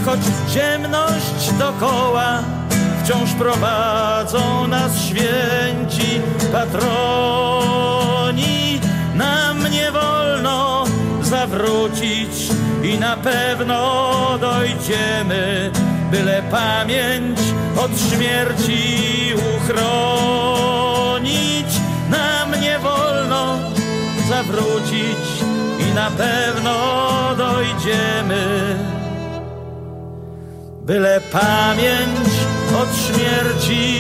choć ciemność dokoła, wciąż prowadzą nas święci patroni. Nam nie wolno zawrócić i na pewno dojdziemy, byle pamięć od śmierci uchronić. Nam nie wolno zawrócić i na pewno dojdziemy, byle pamięć od śmierci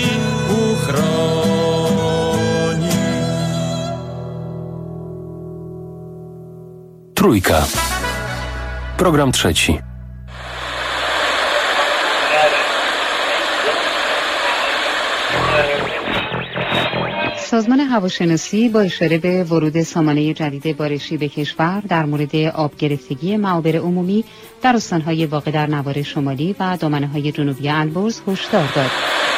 uchronić. Trójka. Program trzeci. سازمان هواشناسی با اشاره به ورود سامانه جدید بارشی به کشور در مورد آب گرفتگی معابر عمومی در استان‌های واقع در نوار شمالی و دامنه‌های جنوبی البرز هشدار داد.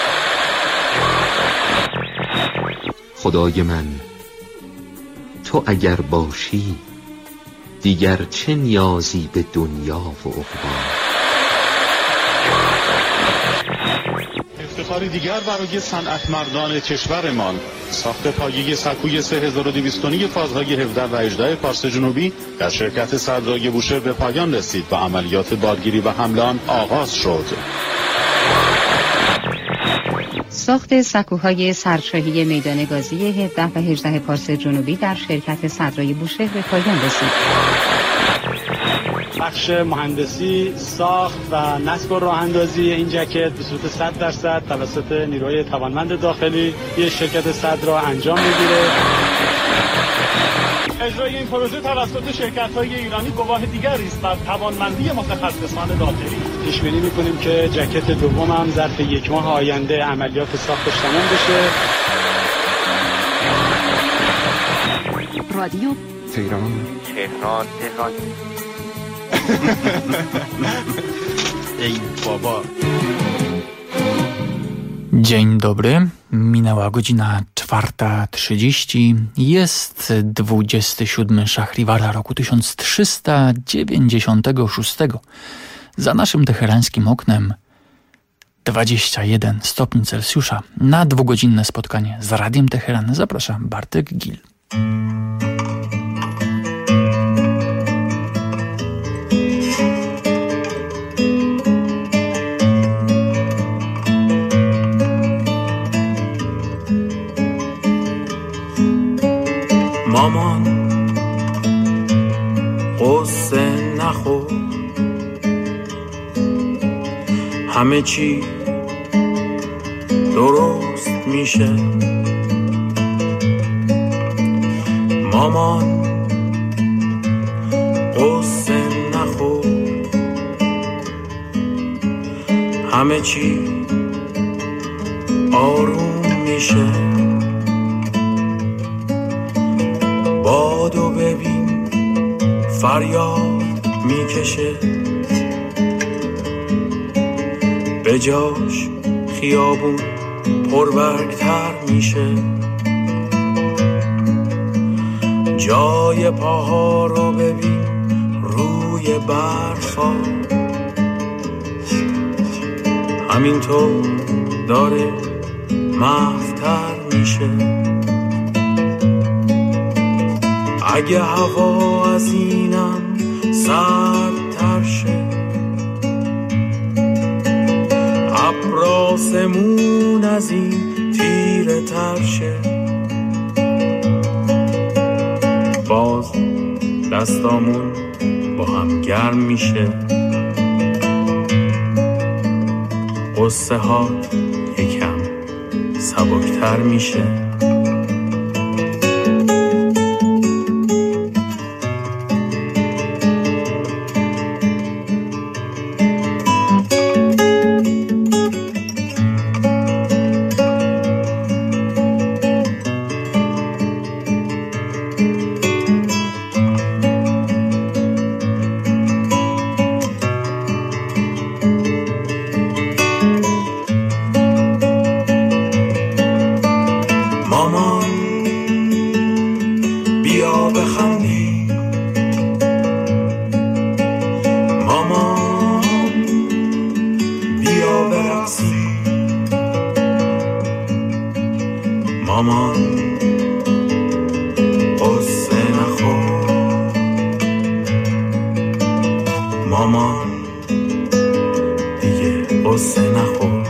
خدای من، تو اگر باشی دیگر چه نیازی به دنیا و عقبی. افتخاری دیگر برای صنعتمردان کشورمان، ساخت پایه سکوی 3200 فازهای 17 و 18 پارس جنوبی در شرکت صدرای بوشهر به پایان رسید و عملیات بارگیری و حمل آن آغاز شد. ساخت سکوهای سرشاهی میدان گازی 17 و 18 پارس جنوبی در شرکت صدرای بوشهر به پایان رسید. بخش مهندسی، ساخت و نصب و راه اندازی این جاکت به صورت 100% توسط نیروی توانمند داخلی یک شرکت صدرا انجام میگیره. اجرای این پروژه توسط شرکت‌های ایرانی گواه دیگری است بر توانمندی متخصصان داخلی. پیش بینی می‌کنیم که جاکت دوم هم ظرف یک ماه آینده عملیات ساختش تمام بشه. رادیو تهران. ای بابا. Dzień dobry, minęła godzina 4:30, jest 27 Szahriwara roku 1396. Za naszym teherańskim oknem 21 stopni Celsjusza. Na dwugodzinne spotkanie z Radiem Teheran zaprasza Bartek Gil. مامان قصه نخور، همه چی درست میشه. مامان قصه نخور، همه چی آروم میشه. بادو ببین فریاد میکشه، به جاش خیابون پربرگتر میشه. جای پاها رو ببین روی برفا، همینطور داره محوتر میشه. اگه هوا از اینم سردتر شه، ابراسمون از این تیره تر شه، باز دستامون با هم گرم میشه. قصه ها یکم سبکتر میشه. مامان قصه نخور مامان دیگه قصه نخور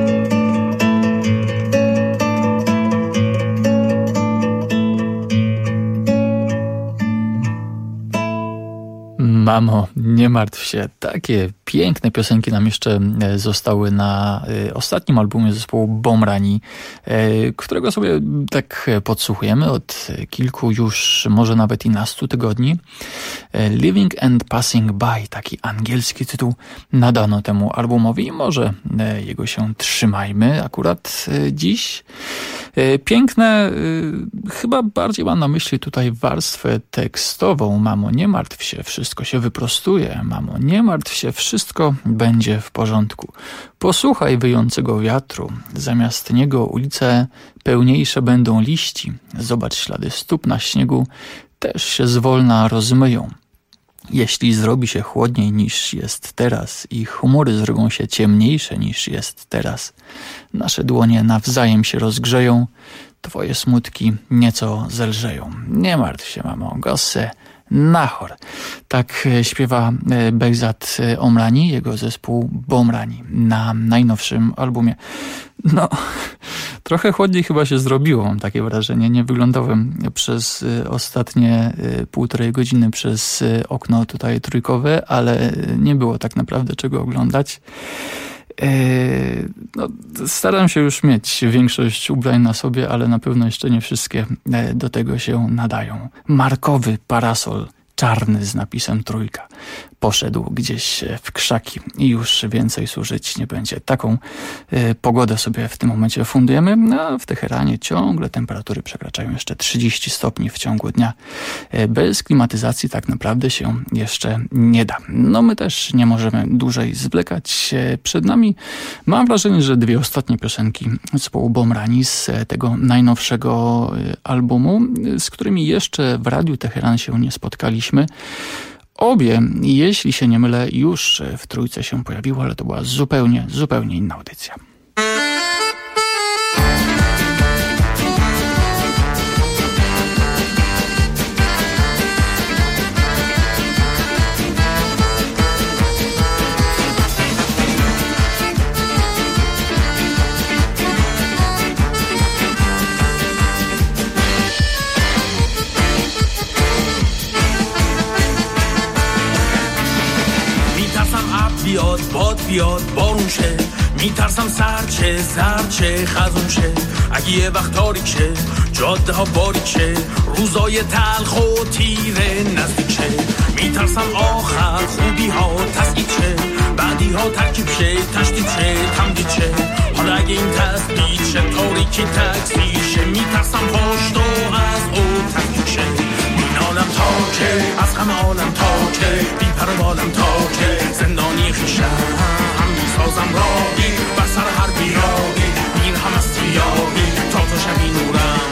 Mamo, nie martw się. Takie piękne piosenki nam jeszcze zostały na ostatnim albumie zespołu Bomrani, którego sobie tak podsłuchujemy od kilku już, może nawet i nastu tygodni. Living and Passing By, taki angielski tytuł nadano temu albumowi i może jego się trzymajmy akurat dziś. Piękne, chyba bardziej mam na myśli tutaj warstwę tekstową. Mamo, nie martw się, wszystko się wyprostuje. Mamo, nie martw się, wszystko będzie w porządku. Posłuchaj wyjącego wiatru. Zamiast niego ulice pełniejsze będą liści. Zobacz, ślady stóp na śniegu też się zwolna rozmyją. Jeśli zrobi się chłodniej niż jest teraz i chmury zrobią się ciemniejsze niż jest teraz, nasze dłonie nawzajem się rozgrzeją, twoje smutki nieco zelżeją. Nie martw się, mamo, gosse nachor. Tak śpiewa Behzad Omrani, jego zespół Bomrani na najnowszym albumie. No, trochę chłodniej chyba się zrobiło, mam takie wrażenie. Nie wyglądałem przez ostatnie 1,5 godziny przez okno tutaj trójkowe, ale nie było tak naprawdę czego oglądać. No, staram się już mieć większość ubrań na sobie, ale na pewno jeszcze nie wszystkie do tego się nadają. Markowy parasol czarny z napisem Trójka poszedł gdzieś w krzaki i już więcej służyć nie będzie. Taką pogodę sobie w tym momencie fundujemy. No, w Teheranie ciągle temperatury przekraczają jeszcze 30 stopni w ciągu dnia. Bez klimatyzacji tak naprawdę się jeszcze nie da. No my też nie możemy dłużej zwlekać. Przed nami mam wrażenie, że 2 ostatnie piosenki zespołu Bomrani z tego najnowszego albumu, z którymi jeszcze w Radiu Teheran się nie spotkaliśmy. Obie, jeśli się nie mylę, już w Trójce się pojawiły, ale to była zupełnie inna audycja. بیاد باد بیاد بارون شه میترسم سرچه زرچه خزون شه اگه یه وقت تاریک شه جاده ها باریک شه روزای تلخ و تیره نزدیک شه میترسم آخر خوبی ها تسکیت شه بعدی ها ترکیب شه تشدید شه تمدید شه حالا اگه این تسبیت شه تاریکی تکثیر شه میترسم پشت و از او تفکیک شه مینالم تا که از غم عالم تا که بیپر و بالم تا که زندانی خیشم هم میسازم راهی بر سر هر بیراهی میر هم از سیاهی تا تو شبی نورم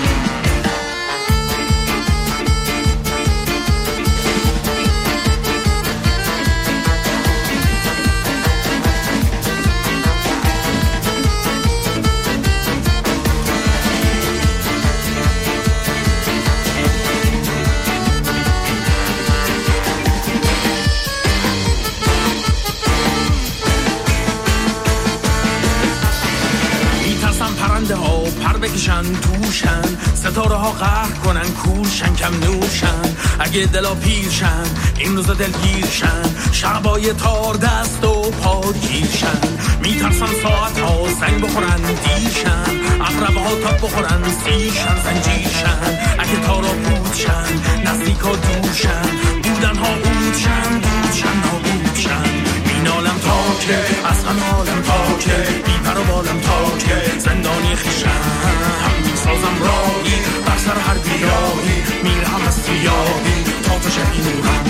بکشن توشن ستاره ها قهر کنن کورشن کم نوشن اگه دلا پیرشن این روزا دلگیرشن شبای تار دست و پا گیرشن میترسن ساعت ها زنگ بخورن دیرشن اقرب ها تاب بخورن سیرشن زنجیرشن اگه تارا پودشن نزدیک ها دورشن بودن ها اودشن دودشن نابودشن مینالم تا که از غم عالم تا که بیپر و بالم تا که زندانی خیشن هم میسازم راهی بر سر هر بیراهی میرم از سیاهی تا تو شبی نورم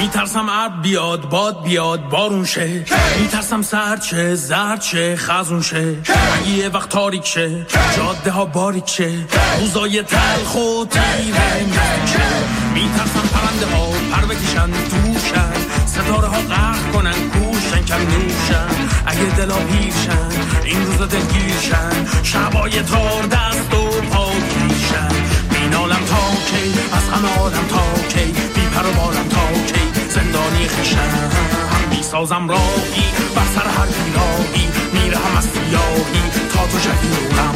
میترسم ابر بیاد باد بیاد بارون شه میترسم سرد شه زرد شه خزون شه اگه یه وقت تاریک شه جاده ها باریک شه روزای تلخ و تیره میترسم پرنده ها پر بکشن توشن ستاره ها غرق کنن کوشن کم نوشن اگه دلا پیرشن این روزا دلگیرشن شبای تار دست و پا کیشن بینالم تا کی از همه آدم تا کی بی پر و بالم تا کی زندانی خیشن میسازم راهی بر سر هر بیراهی میرهم از سیاهی تا تو شدی نورم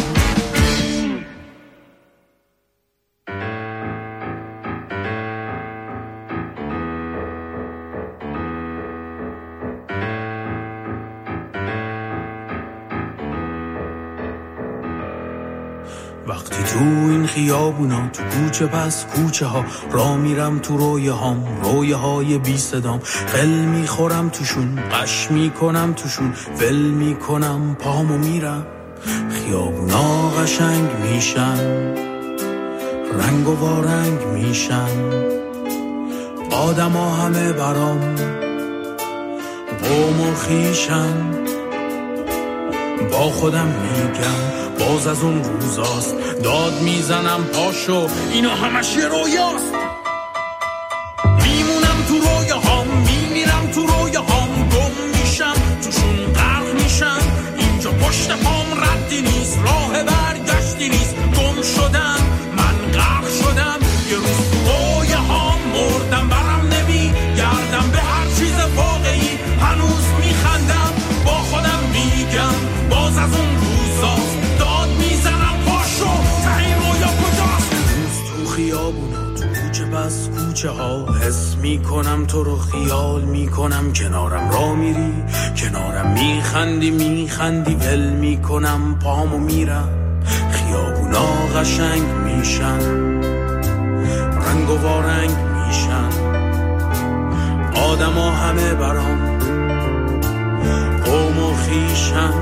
وقتی تو این خیابونا تو کوچه پس کوچه ها را میرم تو رویه های بی صدام قل میخورم توشون قش میکنم توشون ول میکنم پامو میرم خیابونا قشنگ میشن رنگ و وارنگ میشن آدم ها همه برام قوم و خیشن با خودم میگم باز از اون روزاست داد میزنم پاشو اینا همش یه رویاست میمونم تو رویاهام میمیرم تو رویاهام گم میشم توشون غرق میشم اینجا پشت پام ردی نیست راه برگشتی نیست گم شدم من غرق شدم یه روز تو رویاهام مردم برم نمیگردم به هر چیز واقعی هنوز میخندم با خودم میگم باز از اون روزاست داد میزنم پاشو ته این رویا کجاست روز تو خیابونا تو کوچه پس کوچه ها حس میکنم تو رو خیال میکنم کنارم را میری کنارم میخندی ول میکنم پامو میرم خیابونا قشنگ میشن رنگ و وارنگ میشن آدم ها همه برام قوم و خیشن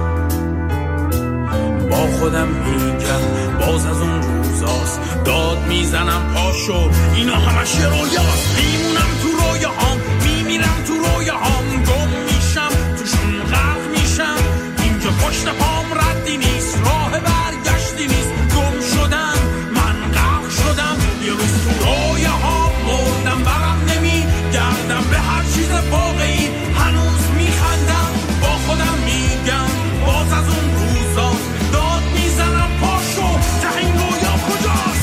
با خودم میگم باز از اون روزاست داد میزنم پاشو اینا همش یه رویاست میمونم تو رویاهام میمیرم تو رویاهام گم میشم توشون غرق میشم اینجا پشت پام ردی نیست راه برگشتی نیست گم شدم من غرق شدم یه روز تو رویاهام مردم برم نمیگردم به هر چیز واقعی هنوز میخندم با خودم میگم باز از اون روزاست داد میزنم پاشو ته این رویا کجاست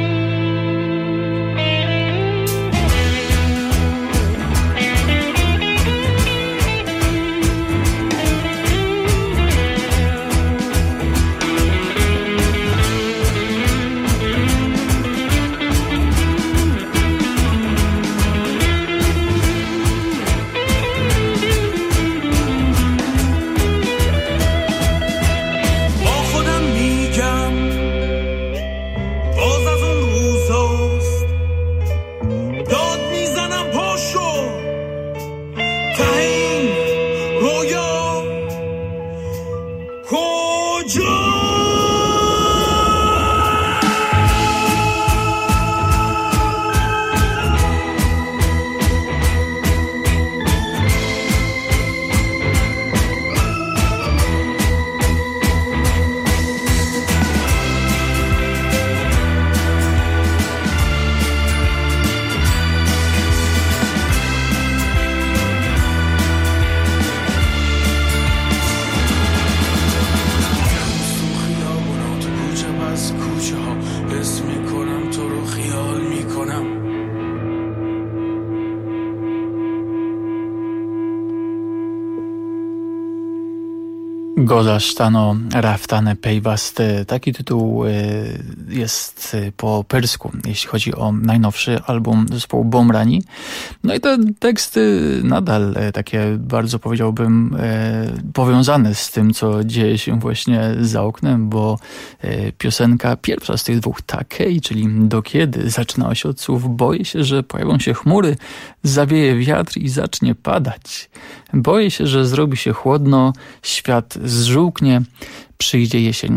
Gozasztan o raftane pejwaste. Taki tytuł jest po persku, jeśli chodzi o najnowszy album zespołu Bomrani. No i te teksty nadal takie bardzo, powiedziałbym, powiązane z tym, co dzieje się właśnie za oknem, bo piosenka pierwsza z tych dwóch, Takej, czyli Do kiedy, zaczynała się od słów: boję się, że pojawią się chmury, zawieje wiatr i zacznie padać. Boję się, że zrobi się chłodno, świat zżółknie, przyjdzie jesień. No jak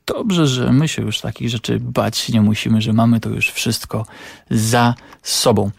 dobrze, że my się już takich rzeczy bać nie musimy, że mamy to już wszystko za sobą.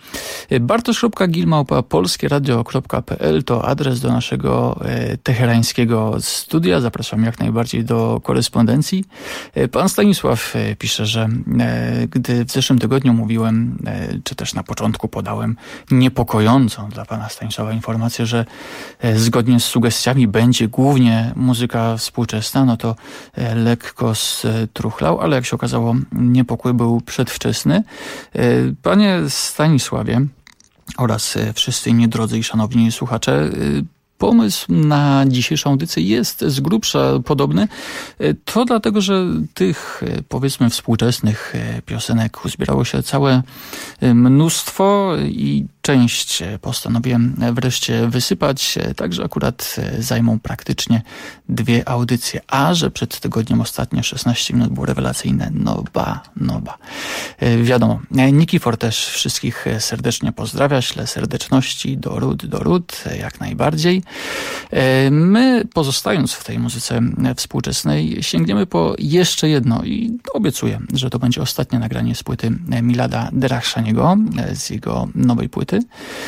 Bartosz.gil@polskieradio.pl to adres do naszego teherańskiego studia. Zapraszam jak najbardziej do korespondencji. Pan Stanisław pisze, że gdy w zeszłym tygodniu mówiłem, czy też na początku podałem niepokojącą dla pana Stanisława informację, że zgodnie z sugestiami będzie głównie muzyka współczesna, no to lekko struchlał, ale jak się okazało, niepokój był przedwczesny. Panie Stanisławie oraz wszyscy inni drodzy i szanowni słuchacze, pomysł na dzisiejszą audycję jest z grubsza podobny. To dlatego, że tych, powiedzmy, współczesnych piosenek uzbierało się całe mnóstwo i część postanowiłem wreszcie wysypać, także akurat zajmą praktycznie 2 audycje. A że przed tygodniem ostatnie 16 minut było rewelacyjne, no ba. Wiadomo, Nikifor też wszystkich serdecznie pozdrawia, ślę serdeczności do ród, jak najbardziej. My, pozostając w tej muzyce współczesnej, sięgniemy po jeszcze jedno i obiecuję, że to będzie ostatnie nagranie z płyty Milada Derachshaniego, z jego nowej płyty.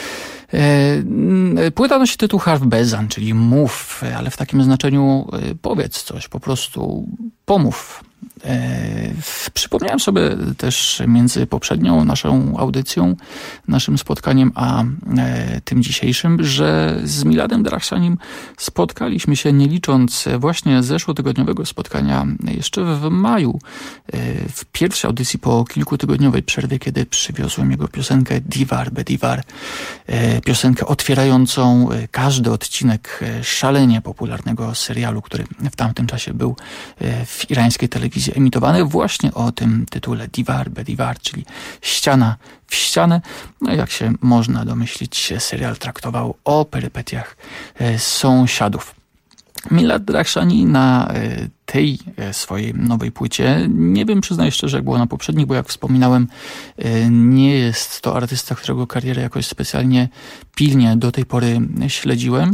Płyta nosi tytuł Harf Bezan, czyli mów, ale w takim znaczeniu powiedz coś, po prostu pomów. Przypomniałem sobie też między poprzednią naszą audycją, naszym spotkaniem, a tym dzisiejszym, że z Miladem Derachshanim spotkaliśmy się, nie licząc właśnie zeszłotygodniowego spotkania, jeszcze w maju, w pierwszej audycji po kilkutygodniowej przerwie, kiedy przywiozłem jego piosenkę Divar Bedivar, piosenkę otwierającą każdy odcinek szalenie popularnego serialu, który w tamtym czasie był w irańskiej telewizji emitowany, właśnie o tym tytule Divar Bedivar, czyli ściana w ścianę. No jak się można domyślić, serial traktował o perypetiach sąsiadów. Milad Derachshani na tej swojej nowej płycie, nie wiem, przyznaję szczerze, jak było na poprzednich, bo jak wspominałem, nie jest to artysta, którego karierę jakoś specjalnie pilnie do tej pory śledziłem.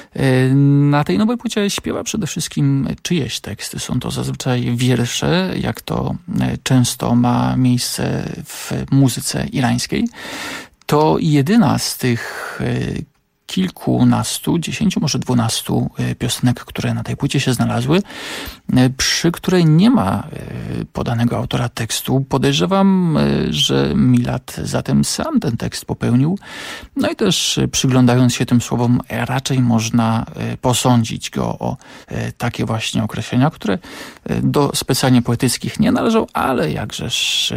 Na tej nowej płycie śpiewa przede wszystkim czyjeś teksty. Są to zazwyczaj wiersze, jak to często ma miejsce w muzyce irańskiej. To jedyna z tych kilkunastu, 10, może 12 piosenek, które na tej płycie się znalazły, przy której nie ma podanego autora tekstu. Podejrzewam, że Milad zatem sam ten tekst popełnił. No i też przyglądając się tym słowom, raczej można posądzić go o takie właśnie określenia, które do specjalnie poetyckich nie należą, ale jakżeż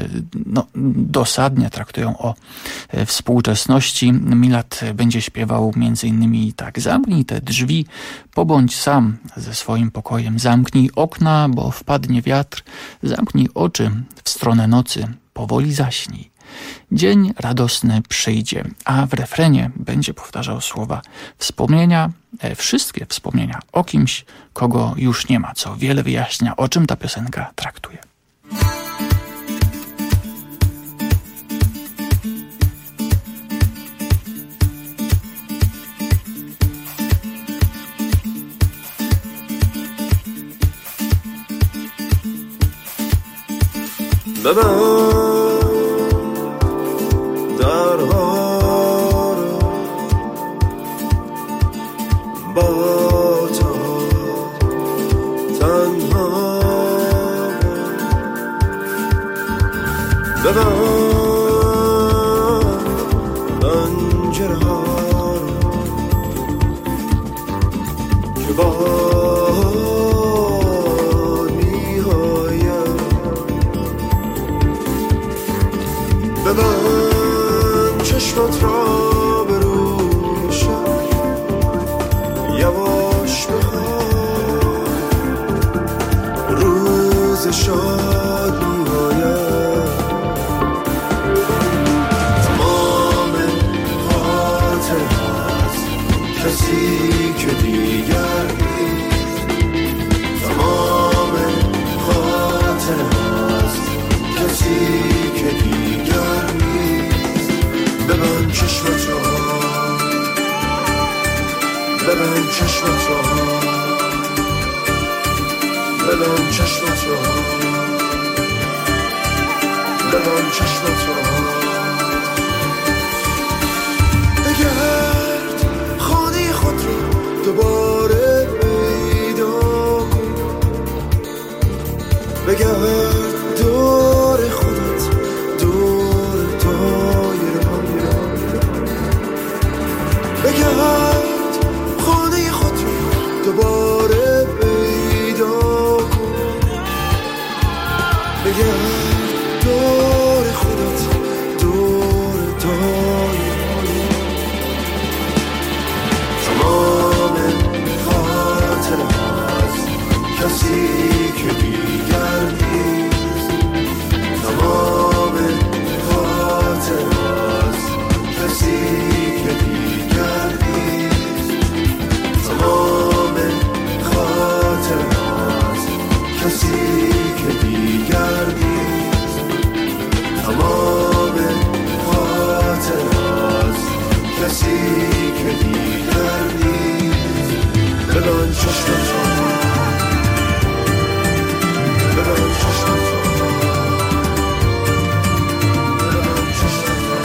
dosadnie traktują o współczesności. Milad będzie śpiewał między innymi tak: zamknij te drzwi, pobądź sam ze swoim pokojem, zamknij okna, bo wpadnie wiatr, zamknij oczy w stronę nocy, powoli zaśnij. Dzień radosny przyjdzie, a w refrenie będzie powtarzał słowa wspomnienia, wszystkie wspomnienia o kimś, kogo już nie ma, co wiele wyjaśnia, o czym ta piosenka traktuje. ببند چشمتو ببند چشمتو بگرد خانه خود رو دوباره پیدا کن بگرد دور خودت دور دایره بگرد خانه خود رو دوباره پیدا کن بگرد دور خودت دور دایره تمام خاطر هست کسی که دیگر نیست تمام خاطر هست کسی که دیگر نیست تمام خاطر هست کسی که دیگر نیست تمام خاطر هست کسی که دیگر نیست ببند چشمتو ببند چشمتو ببند چشمتو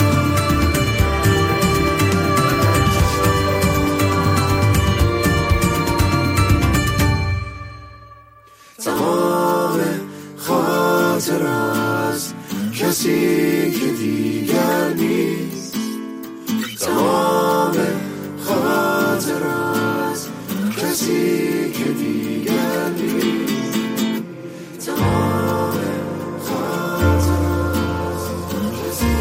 تمام خاطر هست کسی که دیگر نیست تمام خاطر هست کسی که دیگر نیست تمام خاطر هست کسی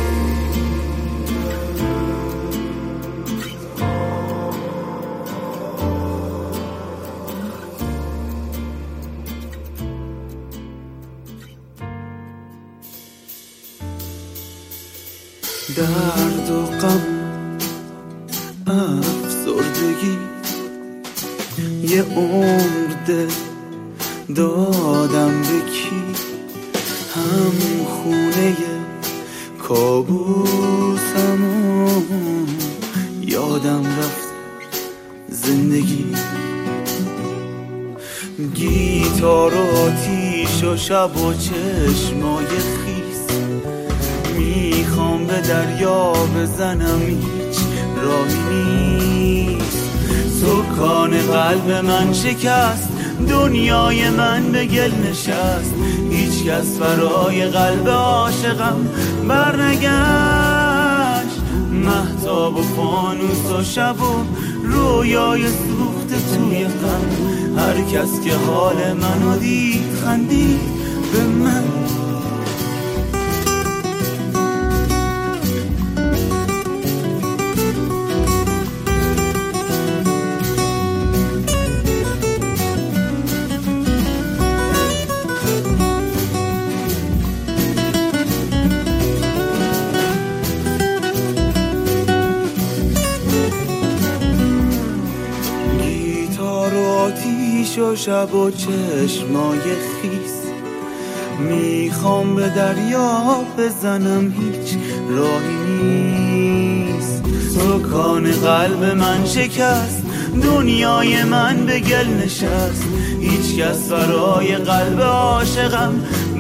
درد و غم افسردگی یه عمر دل دادم به کی هم خونه کابوسمو یادم رفت زندگی گیتار و آتیش و شب و چشمای خیس میخوام به دریا بزنم هیچ راهی نیست سکان قلب من شکست دنیای من به گل نشست هیچ کس برای قلب عاشقم برنگشت مهتاب و فانوس و شب و رویای سوخته توی غم هر کس که حال منو دید خندید به من و شب و چشمای خیس میخوام به دریا بزنم هیچ راهی نیست سکان قلب من شکست دنیای من به گل نشست هیچ کس برای قلب عاشقم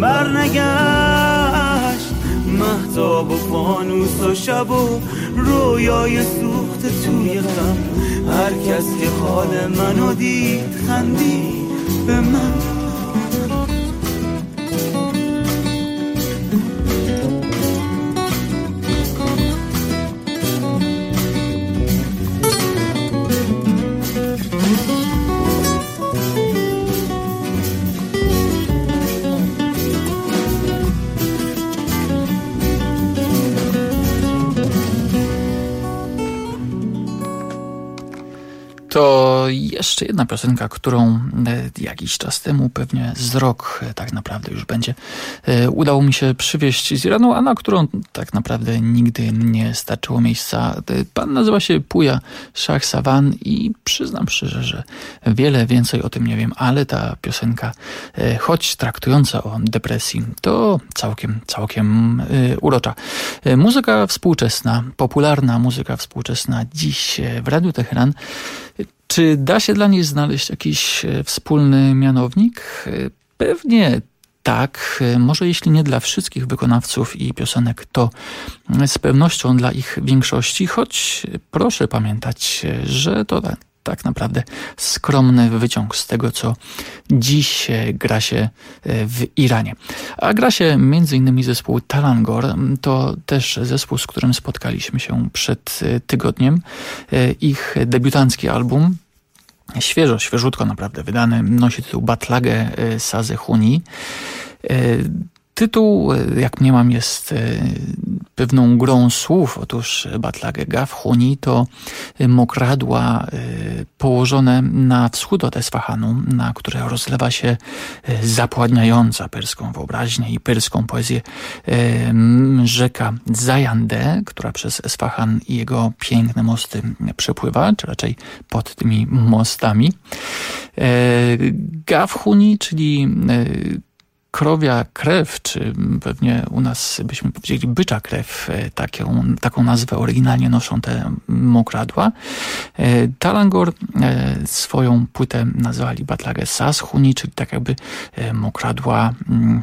برنگشت مهتاب و فانوس و شب و رویای سوخته توی غم هر کس که حال منو دید خندید به من To jeszcze jedna piosenka, którą jakiś czas temu, pewnie z rok tak naprawdę już będzie, udało mi się przywieźć z Iranu, a na którą tak naprawdę nigdy nie starczyło miejsca. Pan nazywa się Puja Shah Sawan i przyznam szczerze, że wiele więcej o tym nie wiem, ale ta piosenka, choć traktująca o depresji, to całkiem urocza. Muzyka współczesna, popularna muzyka współczesna dziś w Radiu Teheran. Czy da się dla niej znaleźć jakiś wspólny mianownik? Pewnie tak, może jeśli nie dla wszystkich wykonawców i piosenek, to z pewnością dla ich większości, choć proszę pamiętać, że to tak naprawdę skromny wyciąg z tego, co dziś gra się w Iranie. A gra się m.in. zespół Talangor, to też zespół, z którym spotkaliśmy się przed tygodniem. Ich debiutancki album, świeżutko naprawdę wydany, nosi tytuł Batlage Saze Huni. Tytuł, jak mniemam, jest pewną grą słów. Otóż Batlage Gaf Huni to mokradła położone na wschód od Esfahanu, na które rozlewa się zapładniająca perską wyobraźnię i perską poezję rzeka Zajande, która przez Esfahan i jego piękne mosty przepływa, czy raczej pod tymi mostami. Gaf Huni, czyli krowia krew, czy pewnie u nas byśmy powiedzieli bycza krew, taką nazwę oryginalnie noszą te mokradła. Talangor swoją płytę nazwali Batlage Saz Huni, czyli tak jakby mokradła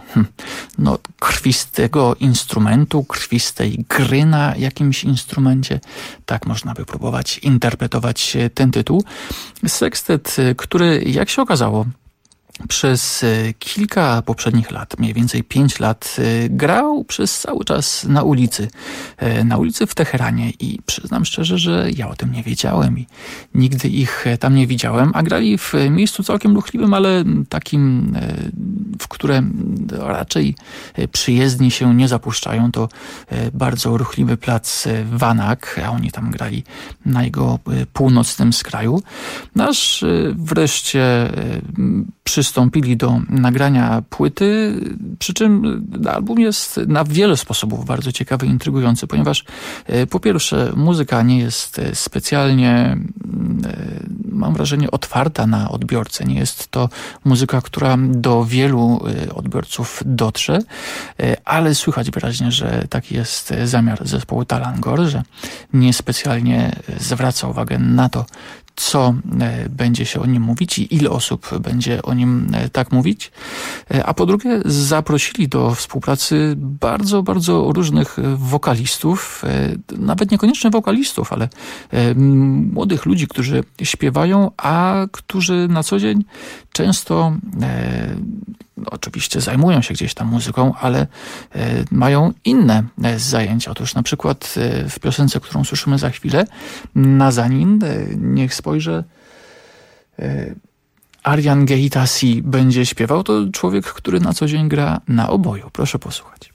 krwistego instrumentu, krwistej gry na jakimś instrumencie. Tak można by próbować interpretować ten tytuł. Sekstet, który jak się okazało przez kilka poprzednich lat, mniej więcej 5 lat, grał przez cały czas na ulicy w Teheranie i przyznam szczerze, że ja o tym nie wiedziałem i nigdy ich tam nie widziałem, a grali w miejscu całkiem ruchliwym, ale takim, w które raczej przyjezdni się nie zapuszczają. To bardzo ruchliwy plac Wanak, a oni tam grali na jego północnym skraju. Aż wreszcie przystąpili do nagrania płyty, przy czym album jest na wiele sposobów bardzo ciekawy i intrygujący, ponieważ po pierwsze muzyka nie jest specjalnie, mam wrażenie, otwarta na odbiorcę. Nie jest to muzyka, która do wielu odbiorców dotrze, ale słychać wyraźnie, że taki jest zamiar zespołu Talangor, że niespecjalnie zwraca uwagę na to, co będzie się o nim mówić i ile osób będzie o nim tak mówić. A po drugie zaprosili do współpracy bardzo, bardzo różnych wokalistów, nawet niekoniecznie wokalistów, ale młodych ludzi, którzy śpiewają, a którzy na co dzień często oczywiście zajmują się gdzieś tam muzyką, ale mają inne zajęcia. Otóż na przykład w piosence, którą słyszymy za chwilę, Nazanin, niech spojrzę, Aryan Geitasi będzie śpiewał. To człowiek, który na co dzień gra na oboju. Proszę posłuchać.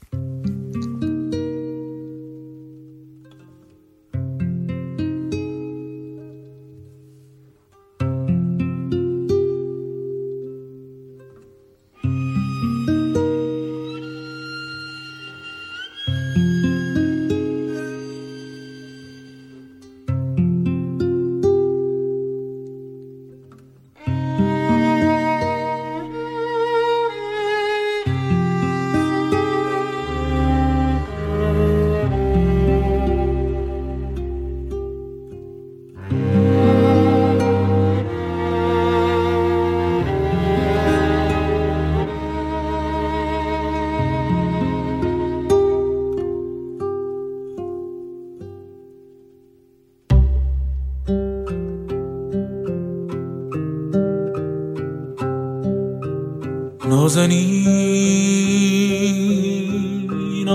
نازنین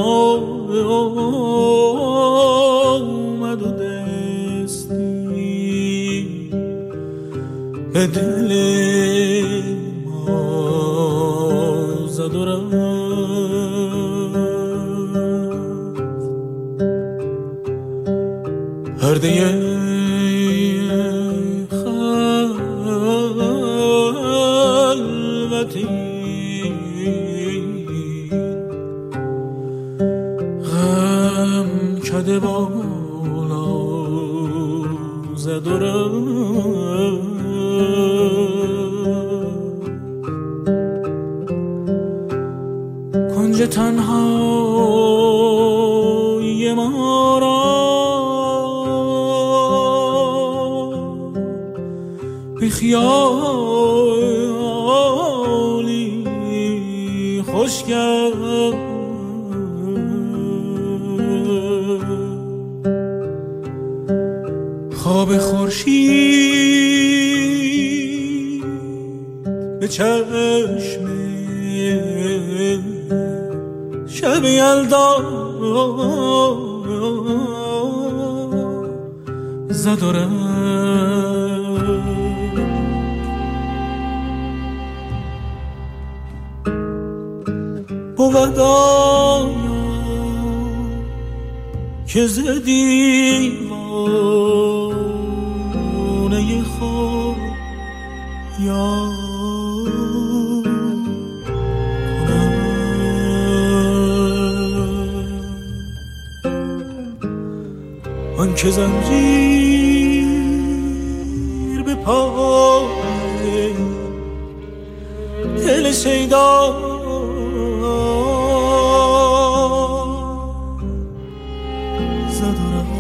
آمد و دستی به دل ما زد و رفت پرده کنج تنهایی ما را بی خیالی خوش کرد خواب خورشید به چشم شب یلدا زد و رفت بود آیا که زدی وانه خود یا آن که زنجیر به پای دل شیدا زد و رفت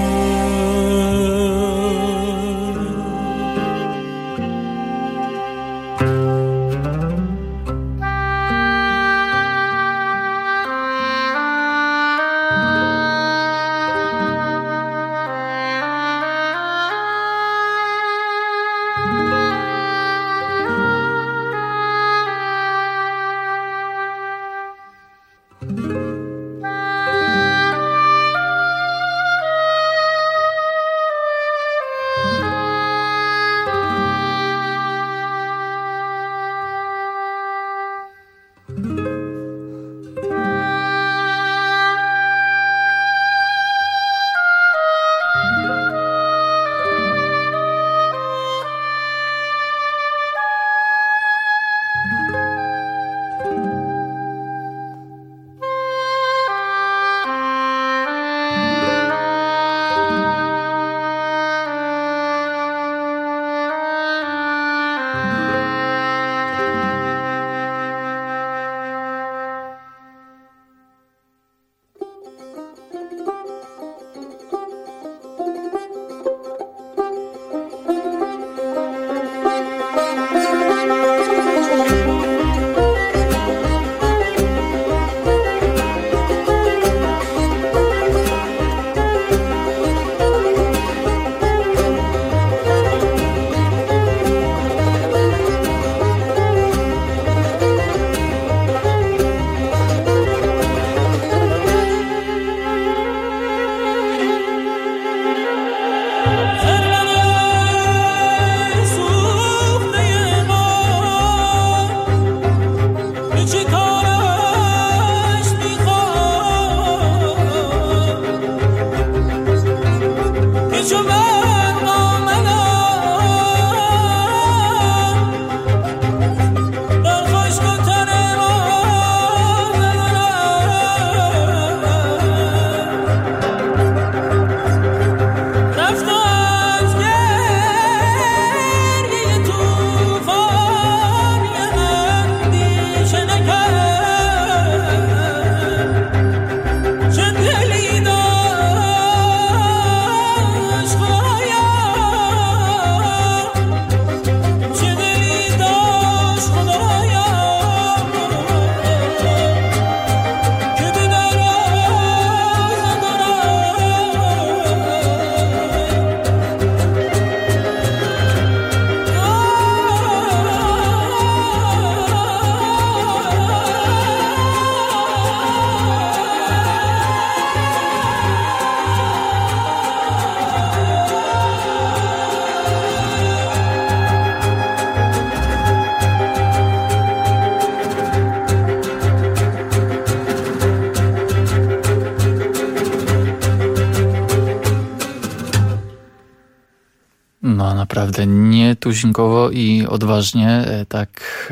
No naprawdę nietuzinkowo i odważnie tak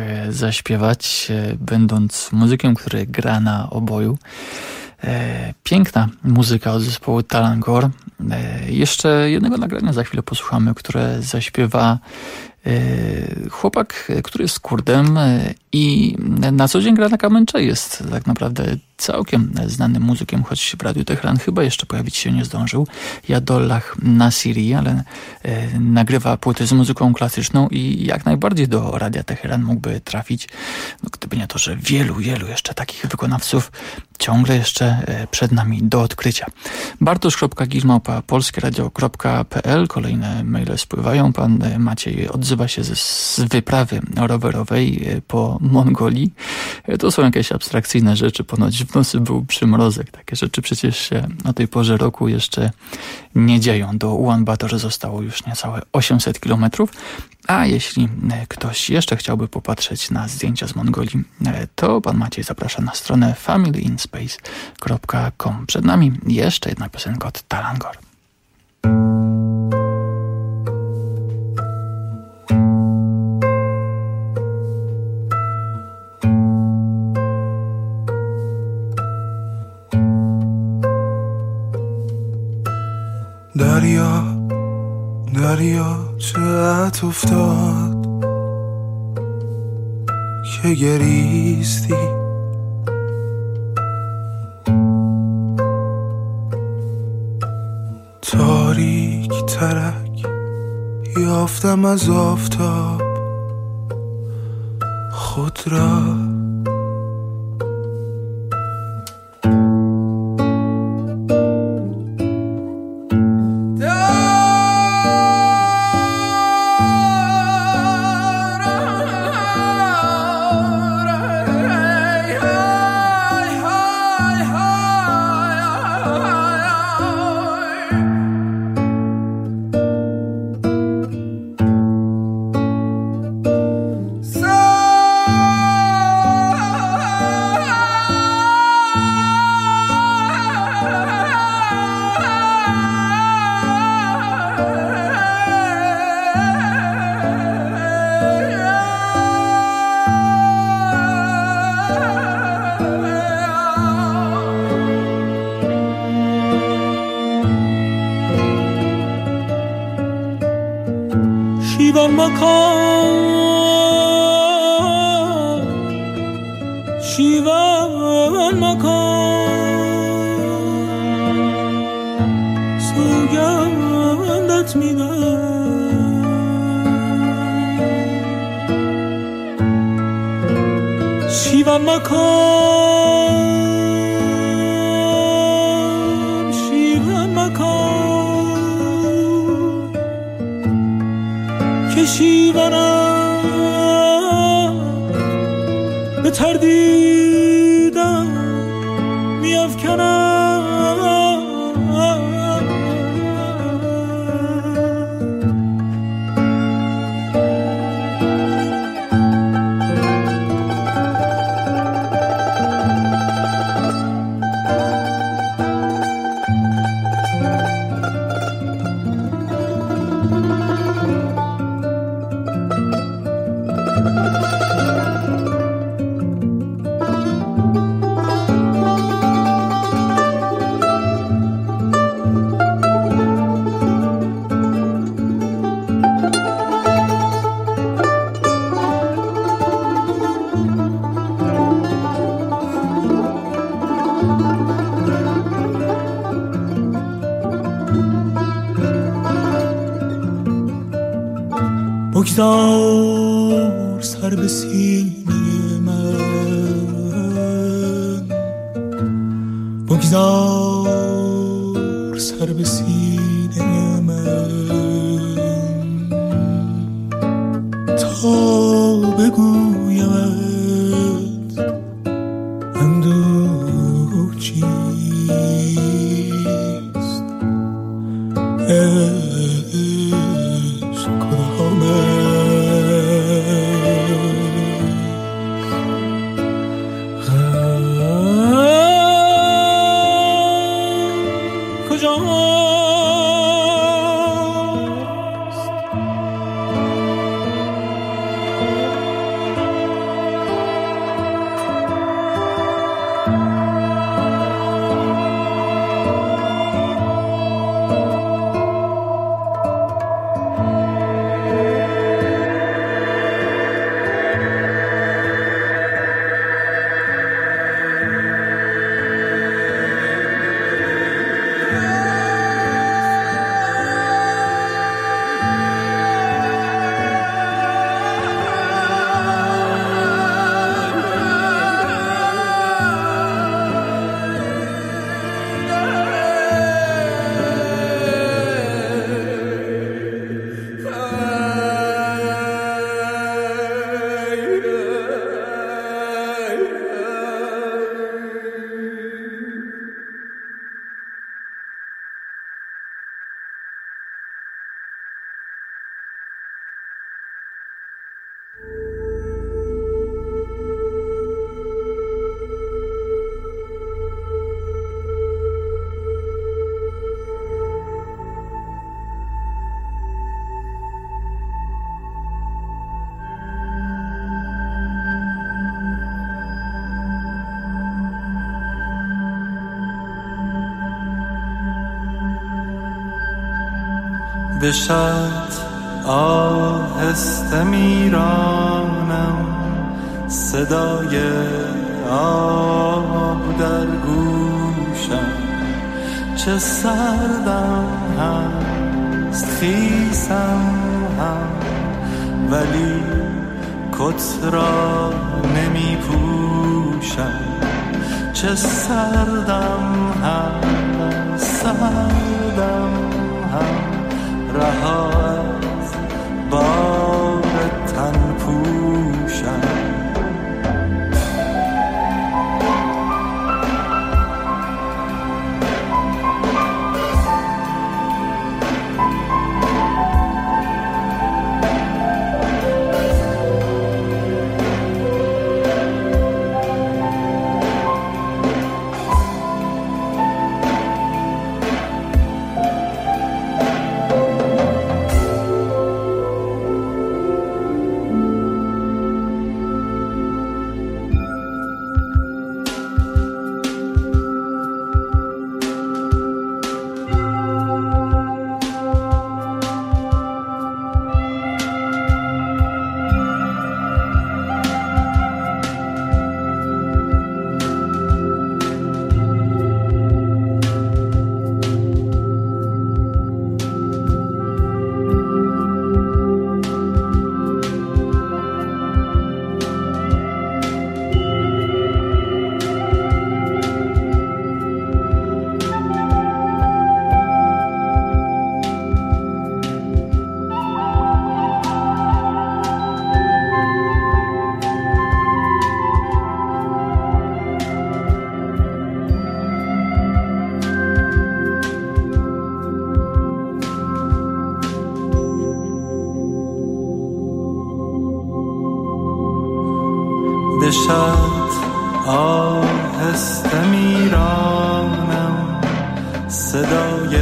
zaśpiewać, będąc muzykiem, który gra na oboju. Piękna muzyka od zespołu Talangor. Jeszcze jednego nagrania za chwilę posłuchamy, które zaśpiewa chłopak, który jest Kurdem i na co dzień gra na kamancze. Jest tak naprawdę całkiem znanym muzykiem, choć w Radiu Teheran chyba jeszcze pojawić się nie zdążył. Yadollah Nasiri, ale nagrywa płyty z muzyką klasyczną i jak najbardziej do Radia Teheran mógłby trafić, no, gdyby nie to, że wielu jeszcze takich wykonawców ciągle jeszcze przed nami do odkrycia. Bartosz.gizmałpa.polskieradio.pl. Kolejne maile spływają. Pan Maciej odzywa się z wyprawy rowerowej po Mongolii. To są jakieś abstrakcyjne rzeczy. Ponoć w nocy był przymrozek. Takie rzeczy przecież się o tej porze roku jeszcze nie dzieją. Do Ulaanbaatar zostało już niecałe 800 kilometrów. A jeśli ktoś jeszcze chciałby popatrzeć na zdjęcia z Mongolii, to pan Maciej zaprasza na stronę familyinspace.com. Przed nami jeszcze jedna piosenka od Talangor. دریا چقدر افتاد که گریستی تاریک ترک یافتم از آفتاب خود را شیوان مکان سوگندت میدم شیوان مکان که شیوانم به تردیدم میافکنم بگذار سر به سینه من بگذار سر به سینه من تا بگویمت اندوه چیست عشق کدامه به شط آهسته میرانم، صدای آب در گوشم، چه سردم هست خیسم هم، ولی کت را نمی پوشم، چه سردم هست سردم هم، رها از بار تن پوشم. به شط آهسته میرانم، صدای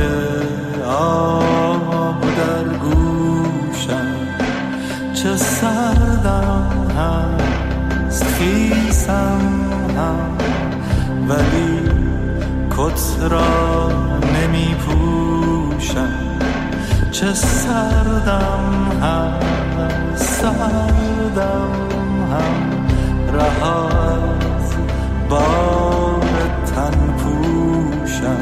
آب در گوشم، چه سردم هست خیسم هم، ولی کت را نمی پوشم، چه سردم هست سردم هم، رها از بار تن پوشم.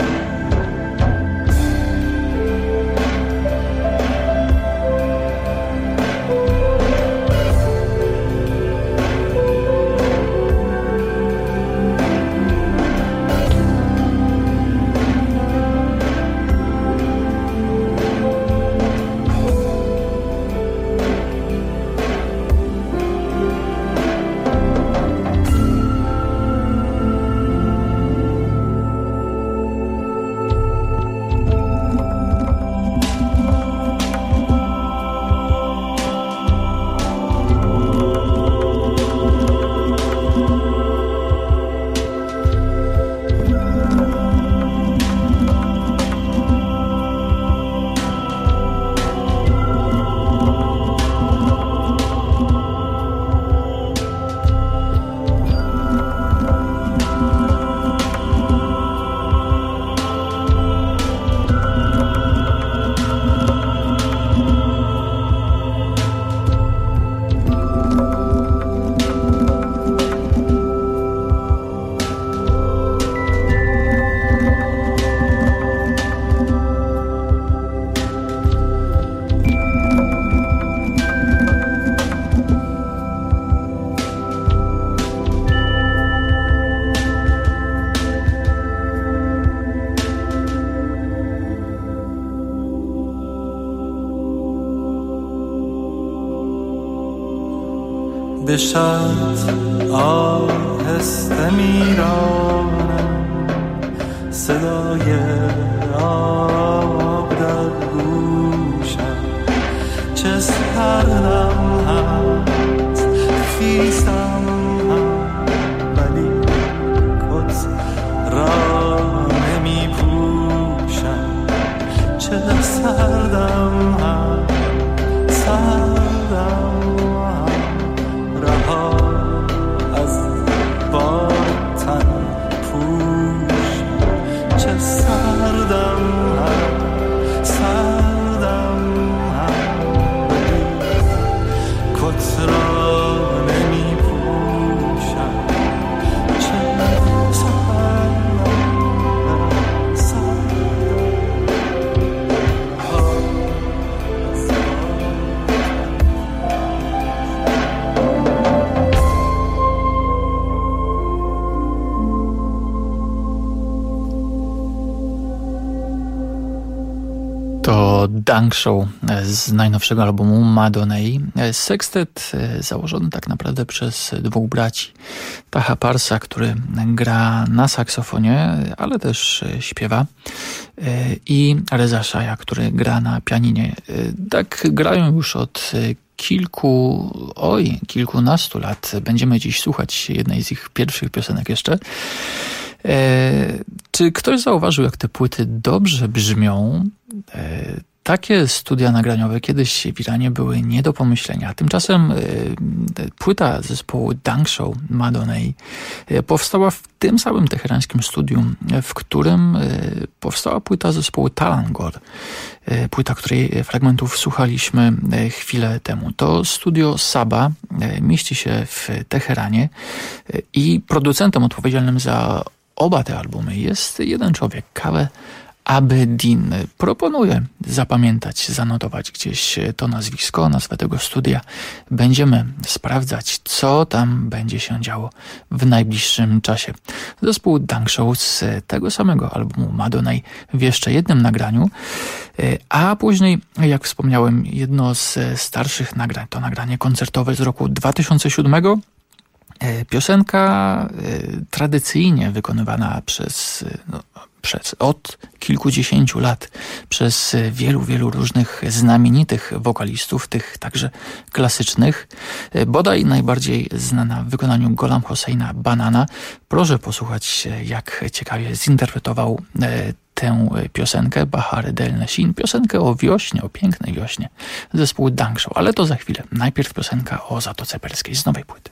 به شط آهسته میرانم، صدای آب در گوشم، چه سردم هم Dunk Show z najnowszego albumu Madonnej. Sekstet założony tak naprawdę przez dwóch braci. Taha Parsa, który gra na saksofonie, ale też śpiewa, i Reza Shaya, który gra na pianinie. Tak grają już od kilkunastu lat. Będziemy dziś słuchać jednej z ich pierwszych piosenek jeszcze. Czy ktoś zauważył, jak te płyty dobrze brzmią? Takie studia nagraniowe kiedyś w Iranie były nie do pomyślenia. Tymczasem płyta zespołu Dunk Show Madonnej powstała w tym samym teherańskim studium, w którym powstała płyta zespołu Talangor. Płyta, której fragmentów słuchaliśmy chwilę temu. To studio Saba mieści się w Teheranie i producentem odpowiedzialnym za oba te albumy jest jeden człowiek, Kaveh Abedin. Proponuję zapamiętać, zanotować gdzieś to nazwisko, nazwę tego studia. Będziemy sprawdzać, co tam będzie się działo w najbliższym czasie. Zespół Dunk Show z tego samego albumu Madonnej w jeszcze jednym nagraniu, a później, jak wspomniałem, jedno z starszych nagrań, to nagranie koncertowe z roku 2007. Piosenka tradycyjnie wykonywana od kilkudziesięciu lat przez wielu różnych znamienitych wokalistów, tych także klasycznych. Bodaj najbardziej znana w wykonaniu Gholam Hosseina Banana. Proszę posłuchać, jak ciekawie zinterpretował tę piosenkę Bahar Del Neshin, piosenkę o wiośnie, o pięknej wiośnie, zespół Dunk Show. Ale to za chwilę. Najpierw piosenka o Zatoce Perskiej z nowej płyty.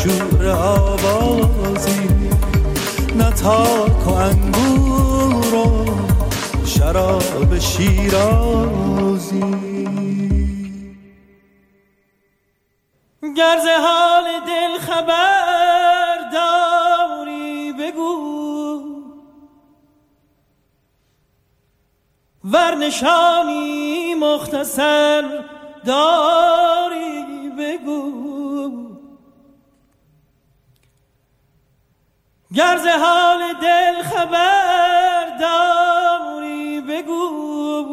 شور آوازی، نه تاک و انگور و شراب شیرازی. گر ز حال دل خبر داری بگو، ور نشانی مختصر داری بگو. گر ز حال دل خبر داری بگو،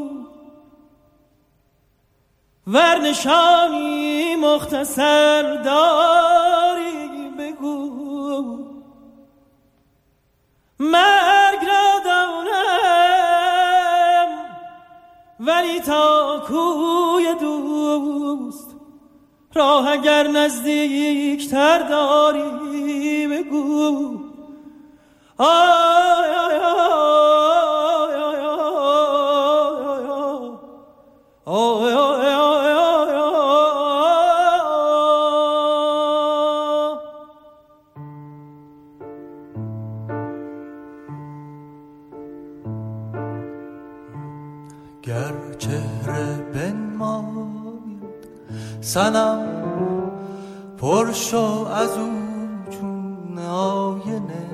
ور نشانی مختصر داری بگو. مرگ را دانم ولی تا کوی دوست، راه اگر نزدیکتر داری بگو. آی آی آی آی آی گر چهره بنماید صنم پر شو از او چون آینه،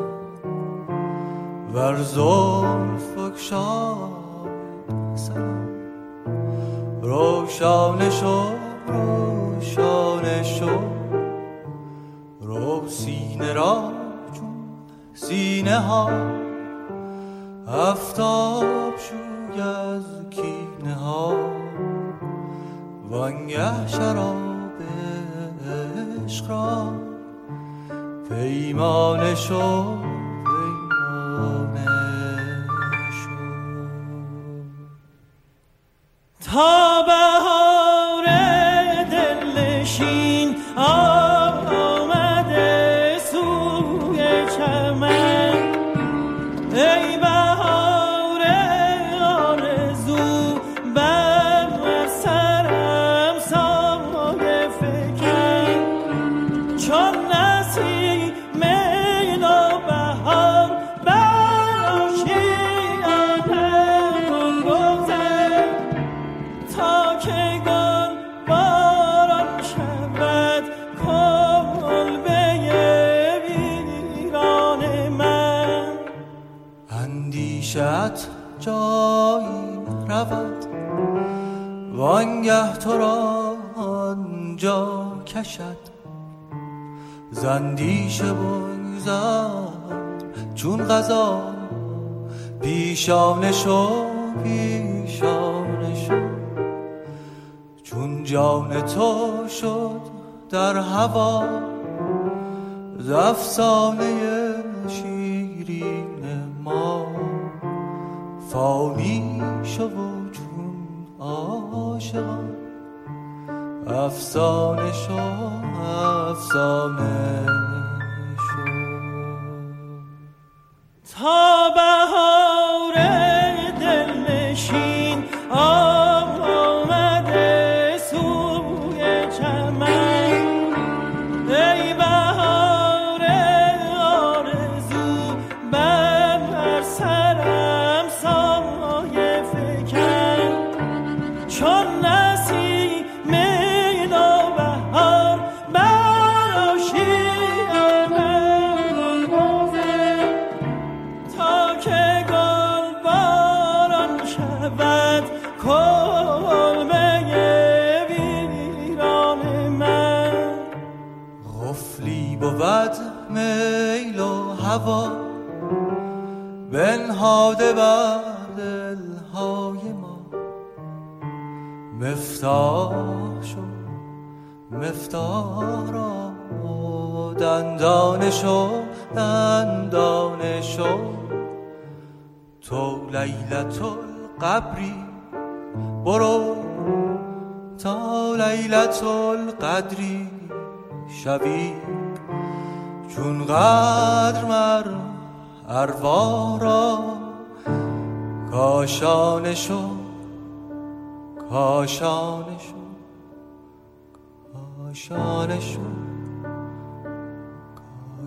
ور زلف بگشاید صنم روشانه شو روشانه شو. رو سینه را چون سینه ها آفتاب شوی از کینه ها، وانگه شراب عشق را پیمانه شو پیمانه شو. تا بهار دلنشین آمده سوی چمن، ای بهار آرزو بر سرم سایه فکن، چون نسیم نوبهار بر آشیانم گذر، تا که گل باران شود کلبه ویران من. اندیشت جایی رود وانگه تو را آنجا کشد، زندیشه بگذر چون قضا پیشانه شو پیشانه شو. چون جان تو شد در هوا ز افسانه شیرین ما، فانی شو چون عاشقان افسانه شو افسانه شو. تا بهار دلنشین آمده سوی چمن، ای بهار آرزو بر سرم سایه فکن، چون نسیم نوبهار بر آشیانم گذر، تا که گل باران شود کلبه ویران من. غفلی بود میل و هوا بنهاده بر دلهای ما، مفتاح شو مفتاح را دندانه شو دندانه شو. تو لیلت القبری برو تا لیلت القدری شوی، چون قدر مر ارواح را کاشانه شو کاشانه شو کاشانه شو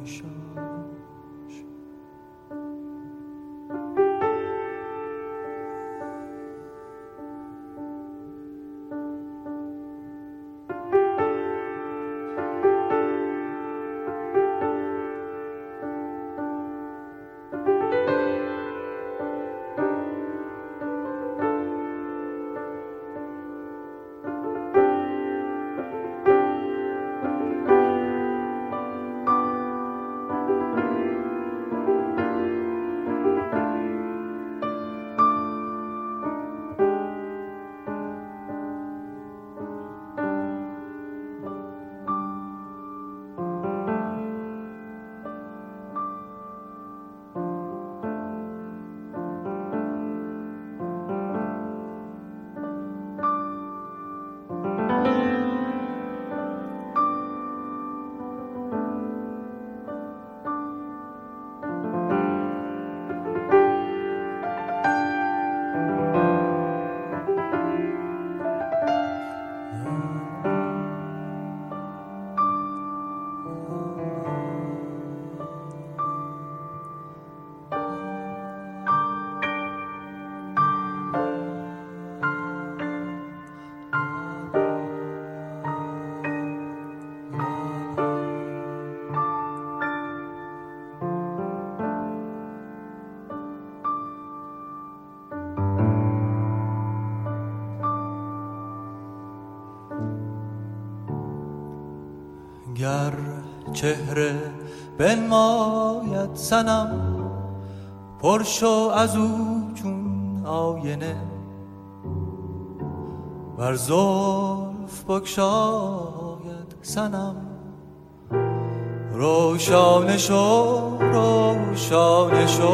گر چهره بنماید صنم پر شو از او چون آینه بر زلف بگشاید صنم روشانه شو روشانه شو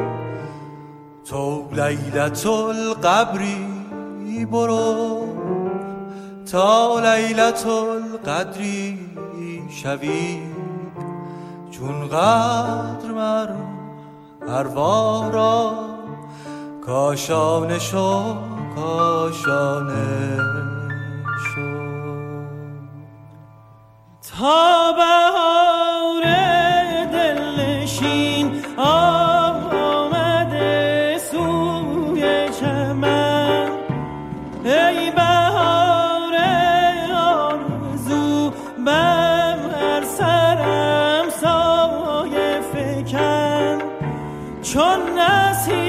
تو لیلت القبری برو تا لیلت القدری شوی چون قدر مر اروا را کاشانه شو کاشانه شو تا بهار دلنشین آمده سوی چمن ای بهار آرزو بر سرم سایه فکن چون نسیم